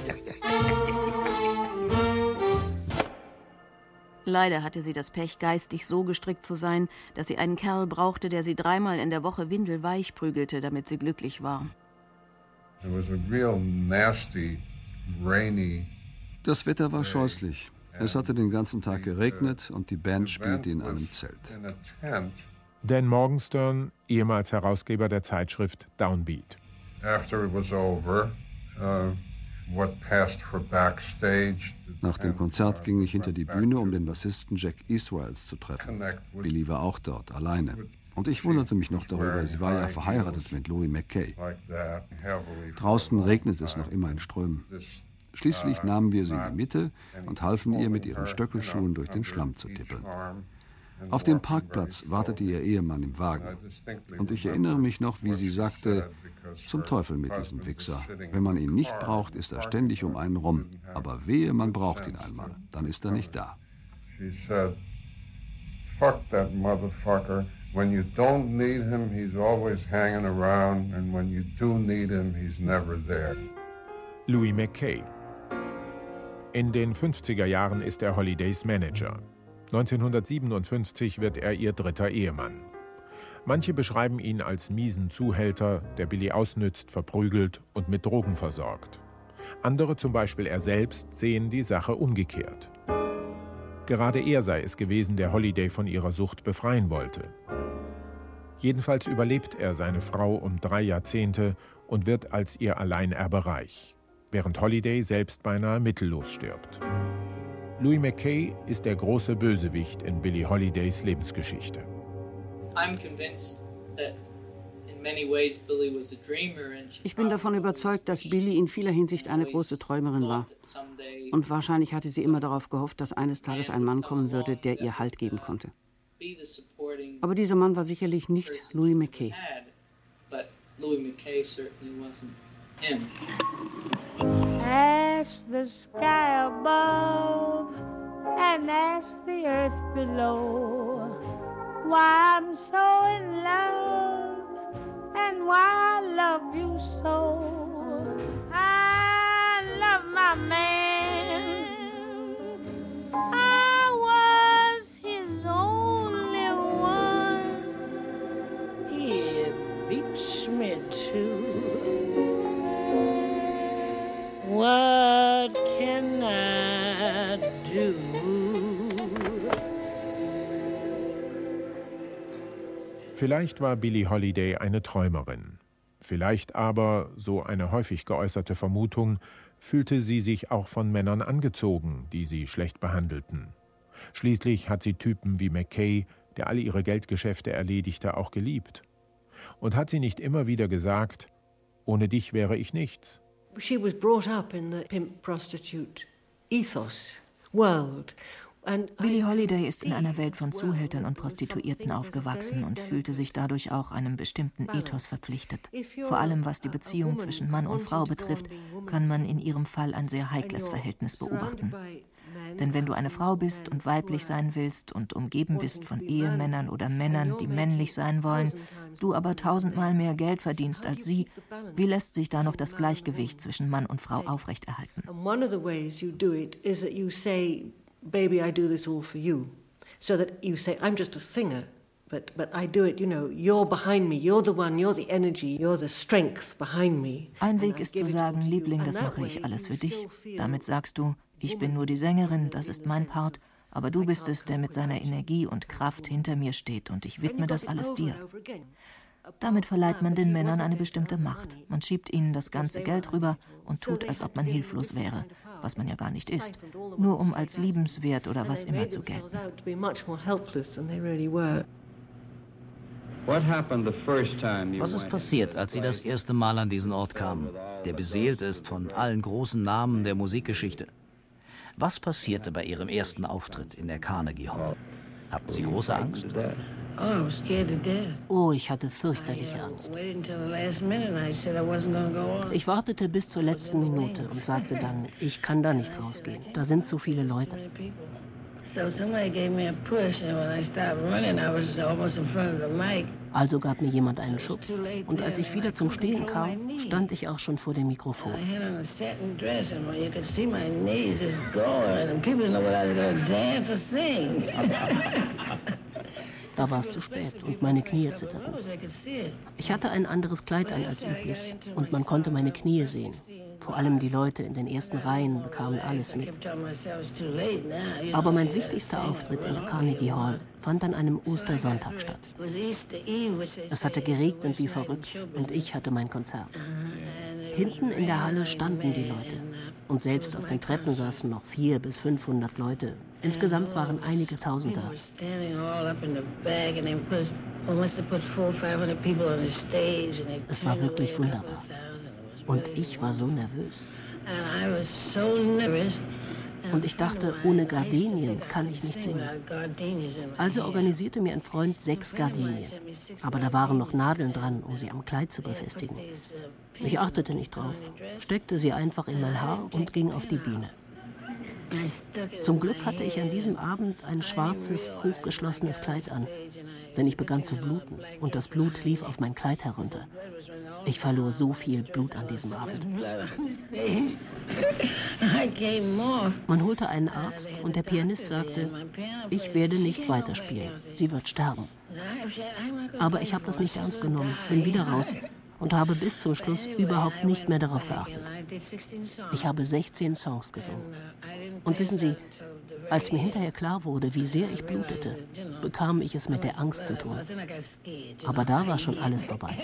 Leider hatte sie das Pech, geistig so gestrickt zu sein, dass sie einen Kerl brauchte, der sie 3-mal in der Woche windelweich prügelte, damit sie glücklich war. It was a real nasty Das Wetter war scheußlich. Es hatte den ganzen Tag geregnet und die Band spielte in einem Zelt. Dan Morgenstern, ehemals Herausgeber der Zeitschrift Downbeat. Nach dem Konzert ging ich hinter die Bühne, um den Bassisten Jack Eastwells zu treffen. Billy war auch dort, alleine. Und ich wunderte mich noch darüber, sie war ja verheiratet mit Louis McKay. Draußen regnete es noch immer in Strömen. Schließlich nahmen wir sie in die Mitte und halfen ihr mit ihren Stöckelschuhen durch den Schlamm zu tippeln. Auf dem Parkplatz wartete ihr Ehemann im Wagen. Und ich erinnere mich noch, wie sie sagte, zum Teufel mit diesem Wichser. Wenn man ihn nicht braucht, ist er ständig um einen rum. Aber wehe, man braucht ihn einmal, dann ist er nicht da. She said, "Fuck that motherfucker. When you don't need him, he's always hanging around. And when you do need him, he's never there." Louis McKay. In den 50er Jahren ist er Holidays Manager. 1957 wird er ihr dritter Ehemann. Manche beschreiben ihn als miesen Zuhälter, der Billy ausnützt, verprügelt und mit Drogen versorgt. Andere, zum Beispiel er selbst, sehen die Sache umgekehrt. Gerade er sei es gewesen, der Holiday von ihrer Sucht befreien wollte. Jedenfalls überlebt er seine Frau um 3 Jahrzehnte und wird als ihr Alleinerbe reich, während Holiday selbst beinahe mittellos stirbt. Louis McKay ist der große Bösewicht in Billie Holidays Lebensgeschichte. Ich bin davon überzeugt, dass Billie in vieler Hinsicht eine große Träumerin war. Und wahrscheinlich hatte sie immer darauf gehofft, dass eines Tages ein Mann kommen würde, der ihr Halt geben konnte. Aber dieser Mann war sicherlich nicht Louis McKay. Ask the sky above and ask the earth below why I'm so in love and why I love you so. I love my man. I was his only one. He beats me too. What can I do? Vielleicht war Billie Holiday eine Träumerin. Vielleicht aber, so eine häufig geäußerte Vermutung, fühlte sie sich auch von Männern angezogen, die sie schlecht behandelten. Schließlich hat sie Typen wie McKay, der alle ihre Geldgeschäfte erledigte, auch geliebt. Und hat sie nicht immer wieder gesagt, ohne dich wäre ich nichts? She was brought up in the pimp-prostitute ethos world. Billie Holiday ist in einer Welt von Zuhältern und Prostituierten aufgewachsen und fühlte sich dadurch auch einem bestimmten Ethos verpflichtet. Vor allem was die Beziehung zwischen Mann und Frau betrifft, kann man in ihrem Fall ein sehr heikles Verhältnis beobachten. Denn wenn du eine Frau bist und weiblich sein willst und umgeben bist von Ehemännern oder Männern, die männlich sein wollen, du aber 1000-mal mehr Geld verdienst als sie, wie lässt sich da noch das Gleichgewicht zwischen Mann und Frau aufrechterhalten? One of the ways you do it is that you say, "Baby, I do this all for you." So that you say, "I'm just a singer, but I do it, you know, you're behind me, you're the one, you're the energy, you're the strength behind me." Ein Weg ist zu sagen, Liebling, das mache ich alles für dich. Damit sagst du, ich bin nur die Sängerin, das ist mein Part, aber du bist es, der mit seiner Energie und Kraft hinter mir steht und ich widme das alles dir. Damit verleiht man den Männern eine bestimmte Macht. Man schiebt ihnen das ganze Geld rüber und tut, als ob man hilflos wäre, was man ja gar nicht ist, nur um als liebenswert oder was immer zu gelten. Was ist passiert, als sie das erste Mal an diesen Ort kamen, der beseelt ist von allen großen Namen der Musikgeschichte? Was passierte bei ihrem ersten Auftritt in der Carnegie Hall? Hatten Sie große Angst? Oh, ich hatte fürchterliche Angst. Ich wartete bis zur letzten Minute und sagte dann, ich kann da nicht rausgehen. Da sind so viele Leute. Also gab mir jemand einen Schubs und als ich wieder zum Stehen kam, stand ich auch schon vor dem Mikrofon. Da war es zu spät und meine Knie zitterten. Ich hatte ein anderes Kleid an als üblich und man konnte meine Knie sehen. Vor allem die Leute in den ersten Reihen bekamen alles mit. Aber mein wichtigster Auftritt in der Carnegie Hall fand an einem Ostersonntag statt. Es hatte geregnet wie verrückt und ich hatte mein Konzert. Hinten in der Halle standen die Leute. Und selbst auf den Treppen saßen noch 400 bis 500 Leute. Insgesamt waren einige Tausend da. Es war wirklich wunderbar. Und ich war so nervös. Und ich dachte, ohne Gardinien kann ich nicht singen. Also organisierte mir ein Freund 6 Gardinien. Aber da waren noch Nadeln dran, um sie am Kleid zu befestigen. Ich achtete nicht drauf, steckte sie einfach in mein Haar und ging auf die Bühne. Zum Glück hatte ich an diesem Abend ein schwarzes, hochgeschlossenes Kleid an, denn ich begann zu bluten und das Blut lief auf mein Kleid herunter. Ich verlor so viel Blut an diesem Abend. Man holte einen Arzt und der Pianist sagte, ich werde nicht weiterspielen, sie wird sterben. Aber ich habe das nicht ernst genommen, bin wieder raus und habe bis zum Schluss überhaupt nicht mehr darauf geachtet. Ich habe 16 Songs gesungen. Und wissen Sie, als mir hinterher klar wurde, wie sehr ich blutete, bekam ich es mit der Angst zu tun. Aber da war schon alles vorbei.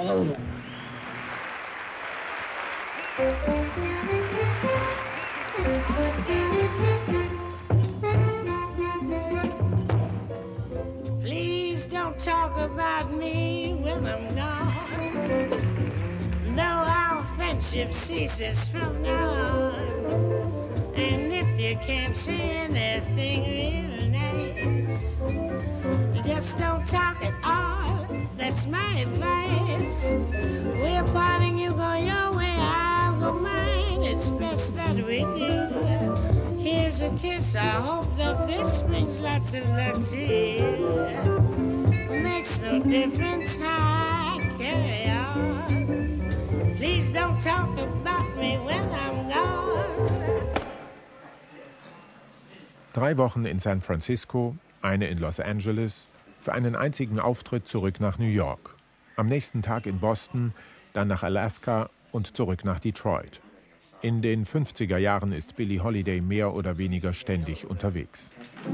Please don't talk about me when I'm gone. No, our friendship ceases from now on. And if you can't say anything real nice, just don't talk at all, that's my advice. We're parting, you go your way, I'll go mine, it's best that we do. Here's a kiss, I hope that this brings lots of luck to you. Makes no difference how I carry on. Please don't talk about me when I'm gone. 3 Wochen in San Francisco, eine in Los Angeles, für einen einzigen Auftritt zurück nach New York. Am nächsten Tag in Boston, dann nach Alaska und zurück nach Detroit. In den 50er Jahren ist Billie Holiday mehr oder weniger ständig unterwegs.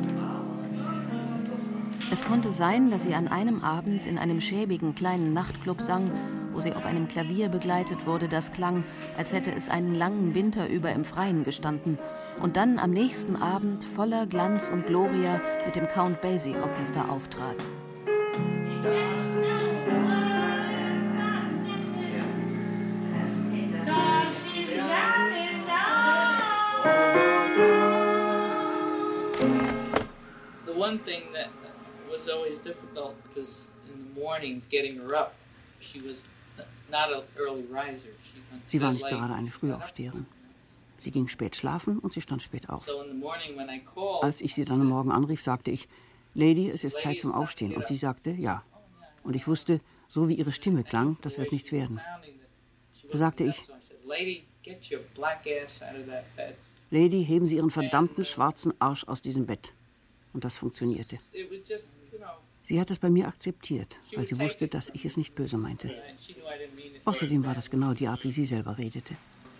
Es konnte sein, dass sie an einem Abend in einem schäbigen kleinen Nachtclub sang, wo sie auf einem Klavier begleitet wurde, das klang, als hätte es einen langen Winter über im Freien gestanden, und dann am nächsten Abend voller Glanz und Gloria mit dem Count Basie Orchester auftrat. The one thing that was always difficult was in the mornings getting her up. She was not an early riser. Sie war nicht gerade eine Frühaufsteherin. Sie ging spät schlafen und sie stand spät auf. Als ich sie dann am Morgen anrief, sagte ich, Lady, es ist Zeit zum Aufstehen. Und sie sagte, ja. Und ich wusste, so wie ihre Stimme klang, das wird nichts werden. Da sagte ich, Lady, heben Sie Ihren verdammten schwarzen Arsch aus diesem Bett. Und das funktionierte. Sie hat es bei mir akzeptiert, weil sie wusste, dass ich es nicht böse meinte. Außerdem war das genau die Art, wie sie selber redete.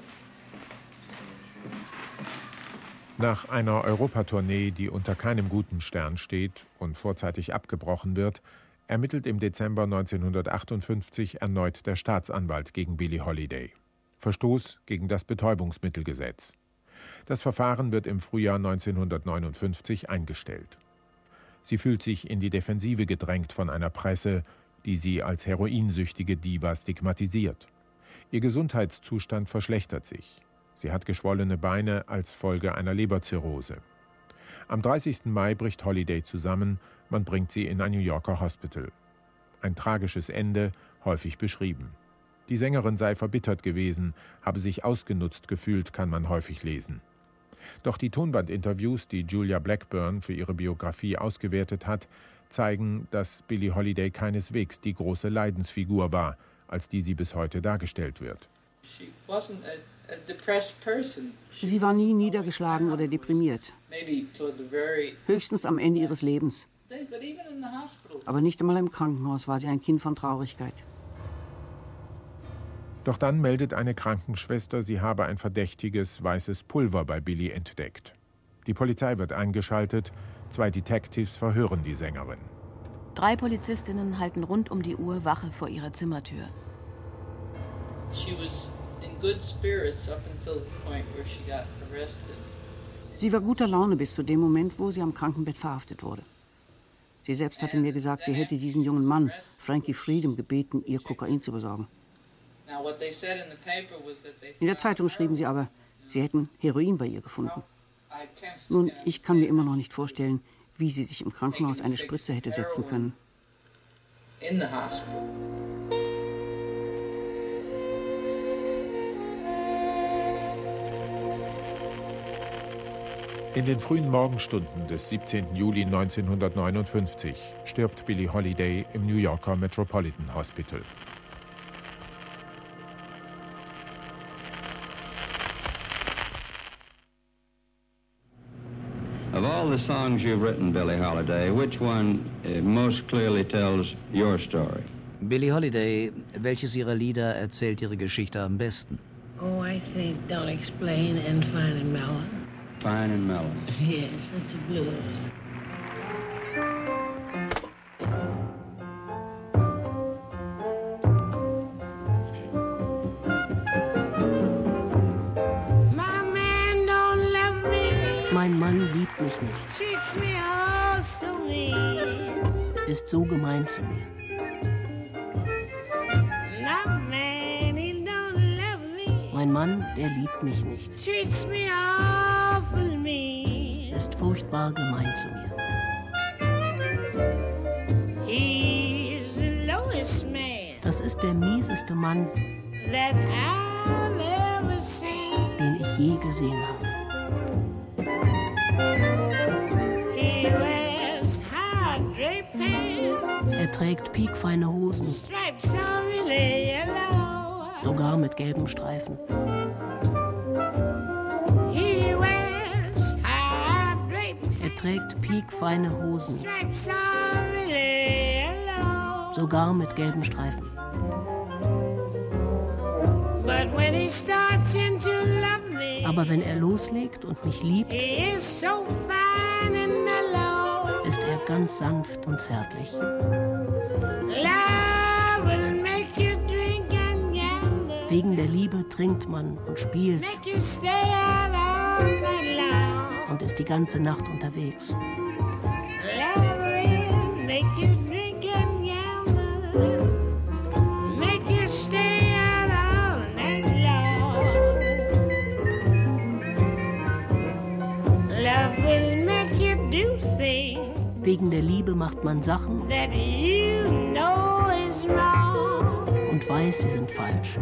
Nach einer Europatournee, die unter keinem guten Stern steht und vorzeitig abgebrochen wird, ermittelt im Dezember 1958 erneut der Staatsanwalt gegen Billie Holiday. Verstoß gegen das Betäubungsmittelgesetz. Das Verfahren wird im Frühjahr 1959 eingestellt. Sie fühlt sich in die Defensive gedrängt von einer Presse, die sie als heroinsüchtige Diva stigmatisiert. Ihr Gesundheitszustand verschlechtert sich. Sie hat geschwollene Beine als Folge einer Leberzirrhose. Am 30. Mai bricht Holiday zusammen, man bringt sie in ein New Yorker Hospital. Ein tragisches Ende, häufig beschrieben. Die Sängerin sei verbittert gewesen, habe sich ausgenutzt gefühlt, kann man häufig lesen. Doch die Tonbandinterviews, die Julia Blackburn für ihre Biografie ausgewertet hat, zeigen, dass Billie Holiday keineswegs die große Leidensfigur war, als die sie bis heute dargestellt wird. Sie war nie niedergeschlagen oder deprimiert. Höchstens am Ende ihres Lebens. Aber nicht einmal im Krankenhaus war sie ein Kind von Traurigkeit. Doch dann meldet eine Krankenschwester, sie habe ein verdächtiges weißes Pulver bei Billy entdeckt. Die Polizei wird eingeschaltet, 2 Detectives verhören die Sängerin. 3 Polizistinnen halten rund um die Uhr Wache vor ihrer Zimmertür. Sie war guter Laune bis zu dem Moment, wo sie am Krankenbett verhaftet wurde. Sie selbst hatte mir gesagt, sie hätte diesen jungen Mann, Frankie Freedom, gebeten, ihr Kokain zu besorgen. In der Zeitung schrieben sie aber, sie hätten Heroin bei ihr gefunden. Nun, ich kann mir immer noch nicht vorstellen, wie sie sich im Krankenhaus eine Spritze hätte setzen können. In den frühen Morgenstunden des 17. Juli 1959 stirbt Billie Holiday im New Yorker Metropolitan Hospital. Of all the songs you've written, Billie Holiday, which one most clearly tells your story? Billie Holiday, welches ihrer Lieder erzählt ihre Geschichte am besten? Oh, I think Don't Explain and Fine and Mellow. Fine and Mellow. Yes, it's a blues. Mein Mann liebt mich nicht. Ist so gemein zu mir. Mein Mann, der liebt mich nicht. Ist furchtbar gemein zu mir. Das ist der mieseste Mann, den ich je gesehen habe. Er trägt piekfeine Hosen, sogar mit gelben Streifen. Er trägt piekfeine Hosen, sogar mit gelben Streifen. Aber wenn er loslegt und mich liebt, ist er ganz sanft und zärtlich. Wegen der Liebe trinkt man und spielt und ist die ganze Nacht unterwegs. Wegen der Liebe macht man Sachen und weiß, sie sind falsch.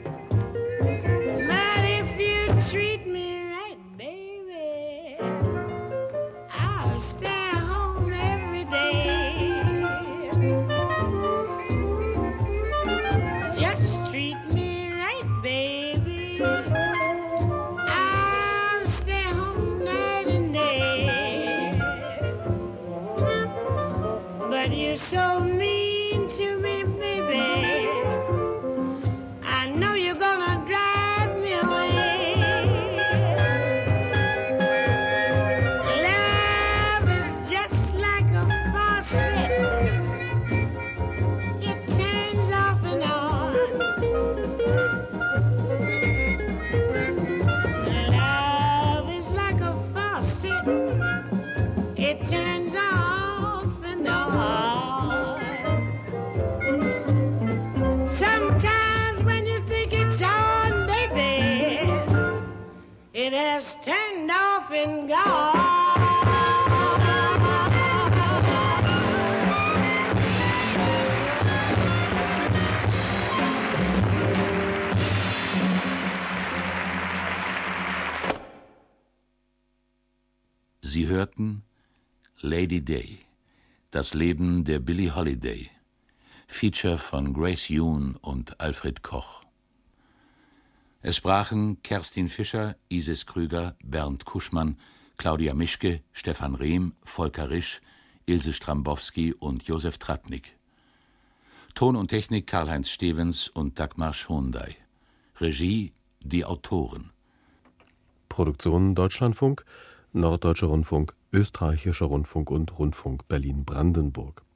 So mean to me, baby. I know you're gonna drive me away. Love is just like a faucet. It turns off and on. Love is like a faucet. It turns off and on. Sometimes when you think it's on, baby, it has turned off and gone. Sie hörten Lady Day, das Leben der Billie Holiday, Feature von Grace Yoon und Alfred Koch. Es sprachen Kerstin Fischer, Isis Krüger, Bernd Kuschmann, Claudia Mischke, Stefan Rehm, Volker Risch, Ilse Strambowski und Josef Tratnik. Ton und Technik Karl-Heinz Stevens und Dagmar Schondey. Regie die Autoren. Produktion Deutschlandfunk, Norddeutscher Rundfunk, Österreichischer Rundfunk und Rundfunk Berlin-Brandenburg.